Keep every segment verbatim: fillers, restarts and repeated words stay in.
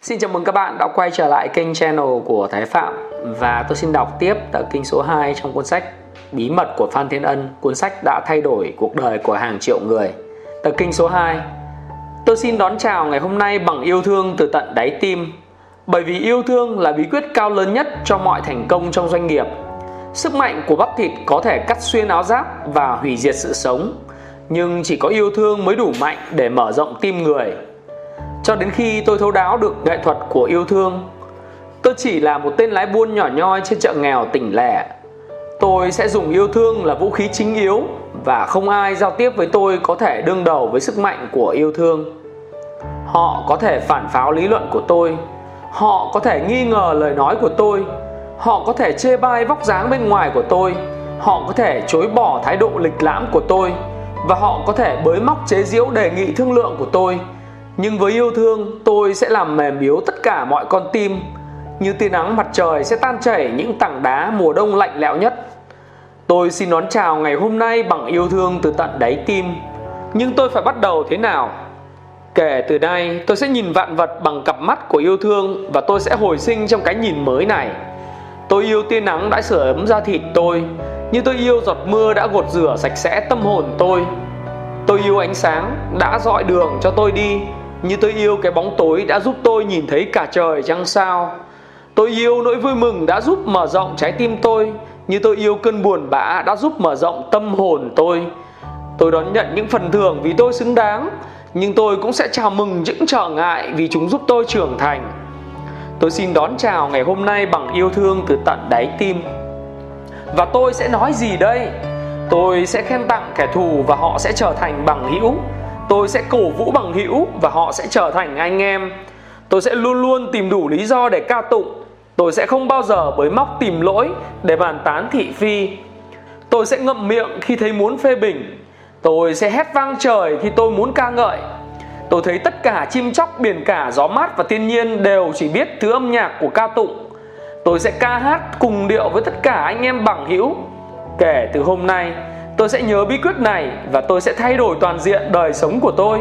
Xin chào mừng các bạn đã quay trở lại kênh channel của Thái Phạm. Và tôi xin đọc tiếp tập kinh số hai trong cuốn sách Bí mật của Phan Thiên Ân, cuốn sách đã thay đổi cuộc đời của hàng triệu người. Tập kinh số hai. Tôi xin đón chào ngày hôm nay bằng yêu thương từ tận đáy tim. Bởi vì yêu thương là bí quyết cao lớn nhất cho mọi thành công trong doanh nghiệp. Sức mạnh của bắp thịt có thể cắt xuyên áo giáp và hủy diệt sự sống, nhưng chỉ có yêu thương mới đủ mạnh để mở rộng tim người. Cho đến khi tôi thấu đáo được nghệ thuật của yêu thương, tôi chỉ là một tên lái buôn nhỏ nhoi trên chợ nghèo tỉnh lẻ. Tôi sẽ dùng yêu thương là vũ khí chính yếu, và không ai giao tiếp với tôi có thể đương đầu với sức mạnh của yêu thương. Họ có thể phản pháo lý luận của tôi, họ có thể nghi ngờ lời nói của tôi, họ có thể chê bai vóc dáng bên ngoài của tôi, họ có thể chối bỏ thái độ lịch lãm của tôi, và họ có thể bới móc chế giễu đề nghị thương lượng của tôi. Nhưng với yêu thương, tôi sẽ làm mềm yếu tất cả mọi con tim, như tia nắng mặt trời sẽ tan chảy những tảng đá mùa đông lạnh lẽo nhất. Tôi xin đón chào ngày hôm nay bằng yêu thương từ tận đáy tim. Nhưng tôi phải bắt đầu thế nào? Kể từ nay, tôi sẽ nhìn vạn vật bằng cặp mắt của yêu thương, và tôi sẽ hồi sinh trong cái nhìn mới này. Tôi yêu tia nắng đã sưởi ấm da thịt tôi, như tôi yêu giọt mưa đã gột rửa sạch sẽ tâm hồn tôi. Tôi yêu ánh sáng đã rọi đường cho tôi đi, như tôi yêu cái bóng tối đã giúp tôi nhìn thấy cả trời trăng sao. Tôi yêu nỗi vui mừng đã giúp mở rộng trái tim tôi, như tôi yêu cơn buồn bã đã giúp mở rộng tâm hồn tôi. Tôi đón nhận những phần thưởng vì tôi xứng đáng, nhưng tôi cũng sẽ chào mừng những trở ngại vì chúng giúp tôi trưởng thành. Tôi xin đón chào ngày hôm nay bằng yêu thương từ tận đáy tim. Và tôi sẽ nói gì đây? Tôi sẽ khen tặng kẻ thù và họ sẽ trở thành bằng hữu. Tôi sẽ cổ vũ bằng hữu và họ sẽ trở thành anh em. Tôi sẽ luôn luôn tìm đủ lý do để ca tụng. Tôi sẽ không bao giờ bới móc tìm lỗi để bàn tán thị phi. Tôi sẽ ngậm miệng khi thấy muốn phê bình. Tôi sẽ hét vang trời khi tôi muốn ca ngợi. Tôi thấy tất cả chim chóc, biển cả, gió mát và thiên nhiên đều chỉ biết thứ âm nhạc của ca tụng. Tôi sẽ ca hát cùng điệu với tất cả anh em bằng hữu. Kể từ hôm nay, tôi sẽ nhớ bí quyết này và tôi sẽ thay đổi toàn diện đời sống của tôi.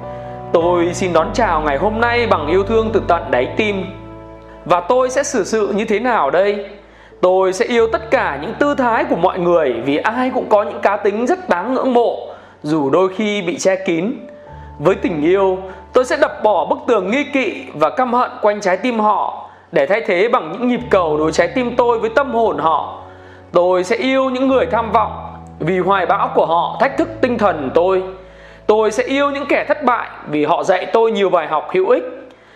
Tôi xin đón chào ngày hôm nay bằng yêu thương từ tận đáy tim. Và tôi sẽ xử sự như thế nào đây? Tôi sẽ yêu tất cả những tư thái của mọi người, vì ai cũng có những cá tính rất đáng ngưỡng mộ, dù đôi khi bị che kín. Với tình yêu, tôi sẽ đập bỏ bức tường nghi kỵ và căm hận quanh trái tim họ, để thay thế bằng những nhịp cầu nối trái tim tôi với tâm hồn họ. Tôi sẽ yêu những người tham vọng, vì hoài bão của họ thách thức tinh thần tôi. Tôi sẽ yêu những kẻ thất bại, vì họ dạy tôi nhiều bài học hữu ích.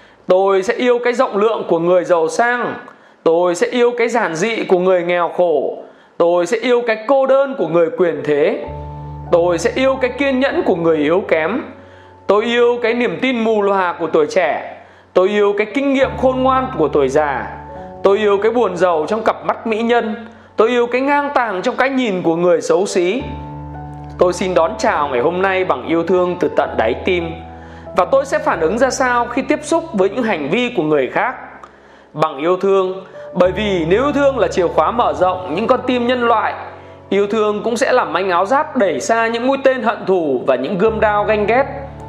Tôi sẽ yêu cái rộng lượng của người giàu sang. Tôi sẽ yêu cái giản dị của người nghèo khổ. Tôi sẽ yêu cái cô đơn của người quyền thế. Tôi sẽ yêu cái kiên nhẫn của người yếu kém. Tôi yêu cái niềm tin mù lòa của tuổi trẻ. Tôi yêu cái kinh nghiệm khôn ngoan của tuổi già. Tôi yêu cái buồn rầu trong cặp mắt mỹ nhân. Tôi yêu cái ngang tàng trong cái nhìn của người xấu xí. Tôi xin đón chào ngày hôm nay bằng yêu thương từ tận đáy tim. Và tôi sẽ phản ứng ra sao khi tiếp xúc với những hành vi của người khác? Bằng yêu thương, bởi vì nếu yêu thương là chìa khóa mở rộng những con tim nhân loại, yêu thương cũng sẽ làm manh áo giáp đẩy xa những mũi tên hận thù và những gươm đao ganh ghét.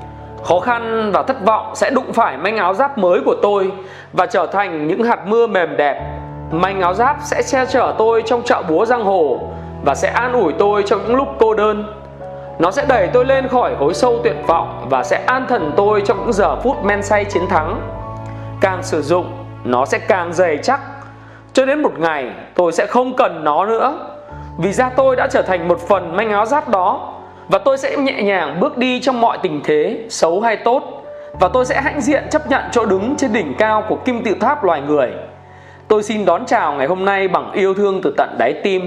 Khó khăn và thất vọng sẽ đụng phải manh áo giáp mới của tôi và trở thành những hạt mưa mềm đẹp. Manh áo giáp sẽ che chở tôi trong chợ búa giang hồ và sẽ an ủi tôi trong những lúc cô đơn. Nó sẽ đẩy tôi lên khỏi hối sâu tuyệt vọng và sẽ an thần tôi trong những giờ phút men say chiến thắng. Càng sử dụng, nó sẽ càng dày chắc, cho đến một ngày tôi sẽ không cần nó nữa, vì da tôi đã trở thành một phần manh áo giáp đó. Và tôi sẽ nhẹ nhàng bước đi trong mọi tình thế, xấu hay tốt. Và tôi sẽ hãnh diện chấp nhận chỗ đứng trên đỉnh cao của kim tự tháp loài người. Tôi xin đón chào ngày hôm nay bằng yêu thương từ tận đáy tim.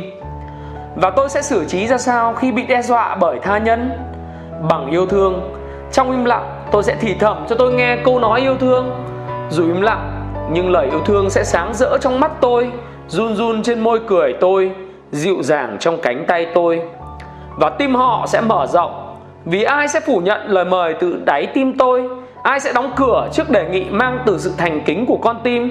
Và tôi sẽ xử trí ra sao khi bị đe dọa bởi tha nhân? Bằng yêu thương. Trong im lặng, tôi sẽ thì thầm cho tôi nghe câu nói yêu thương. Dù im lặng, nhưng lời yêu thương sẽ sáng rỡ trong mắt tôi, run run trên môi cười tôi, dịu dàng trong cánh tay tôi. Và tim họ sẽ mở rộng, vì ai sẽ phủ nhận lời mời từ đáy tim tôi? Ai sẽ đóng cửa trước đề nghị mang từ sự thành kính của con tim?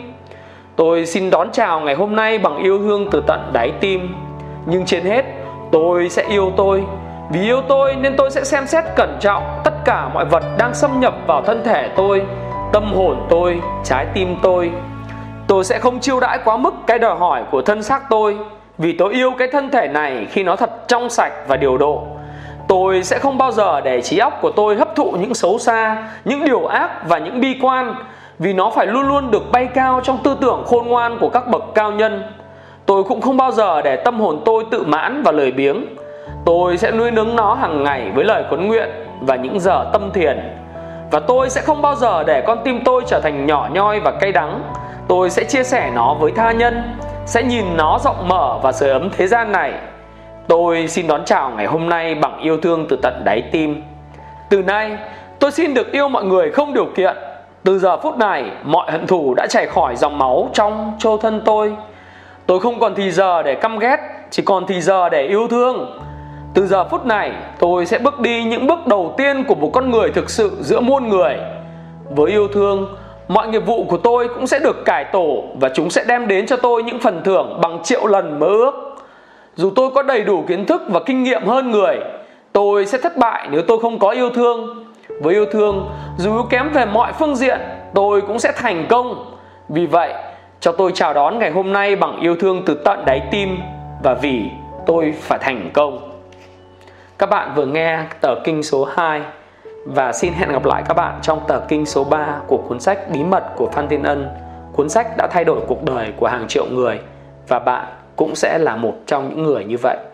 Tôi xin đón chào ngày hôm nay bằng yêu thương từ tận đáy tim. Nhưng trên hết, tôi sẽ yêu tôi. Vì yêu tôi nên tôi sẽ xem xét cẩn trọng tất cả mọi vật đang xâm nhập vào thân thể tôi, tâm hồn tôi, trái tim tôi. Tôi sẽ không chiêu đãi quá mức cái đòi hỏi của thân xác tôi, vì tôi yêu cái thân thể này khi nó thật trong sạch và điều độ. Tôi sẽ không bao giờ để trí óc của tôi hấp thụ những xấu xa, những điều ác và những bi quan, vì nó phải luôn luôn được bay cao trong tư tưởng khôn ngoan của các bậc cao nhân. Tôi cũng không bao giờ để tâm hồn tôi tự mãn và lười biếng. Tôi sẽ nuôi nấng nó hàng ngày với lời khấn nguyện và những giờ tâm thiền. Và tôi sẽ không bao giờ để con tim tôi trở thành nhỏ nhoi và cay đắng. Tôi sẽ chia sẻ nó với tha nhân, sẽ nhìn nó rộng mở và sưởi ấm thế gian này. Tôi xin đón chào ngày hôm nay bằng yêu thương từ tận đáy tim. Từ nay, tôi xin được yêu mọi người không điều kiện. Từ giờ phút này, mọi hận thù đã chảy khỏi dòng máu trong trô thân tôi. Tôi không còn thì giờ để căm ghét, chỉ còn thì giờ để yêu thương. Từ giờ phút này, tôi sẽ bước đi những bước đầu tiên của một con người thực sự giữa muôn người. Với yêu thương, mọi nghiệp vụ của tôi cũng sẽ được cải tổ, và chúng sẽ đem đến cho tôi những phần thưởng bằng triệu lần mơ ước. Dù tôi có đầy đủ kiến thức và kinh nghiệm hơn người, tôi sẽ thất bại nếu tôi không có yêu thương. Với yêu thương, dù yếu kém về mọi phương diện, tôi cũng sẽ thành công. Vì vậy, cho tôi chào đón ngày hôm nay bằng yêu thương từ tận đáy tim, và vì tôi phải thành công. Các bạn vừa nghe tờ kinh số hai, và xin hẹn gặp lại các bạn trong tờ kinh số ba của cuốn sách Bí mật của Phan Thiên Ân. Cuốn sách đã thay đổi cuộc đời của hàng triệu người, và bạn cũng sẽ là một trong những người như vậy.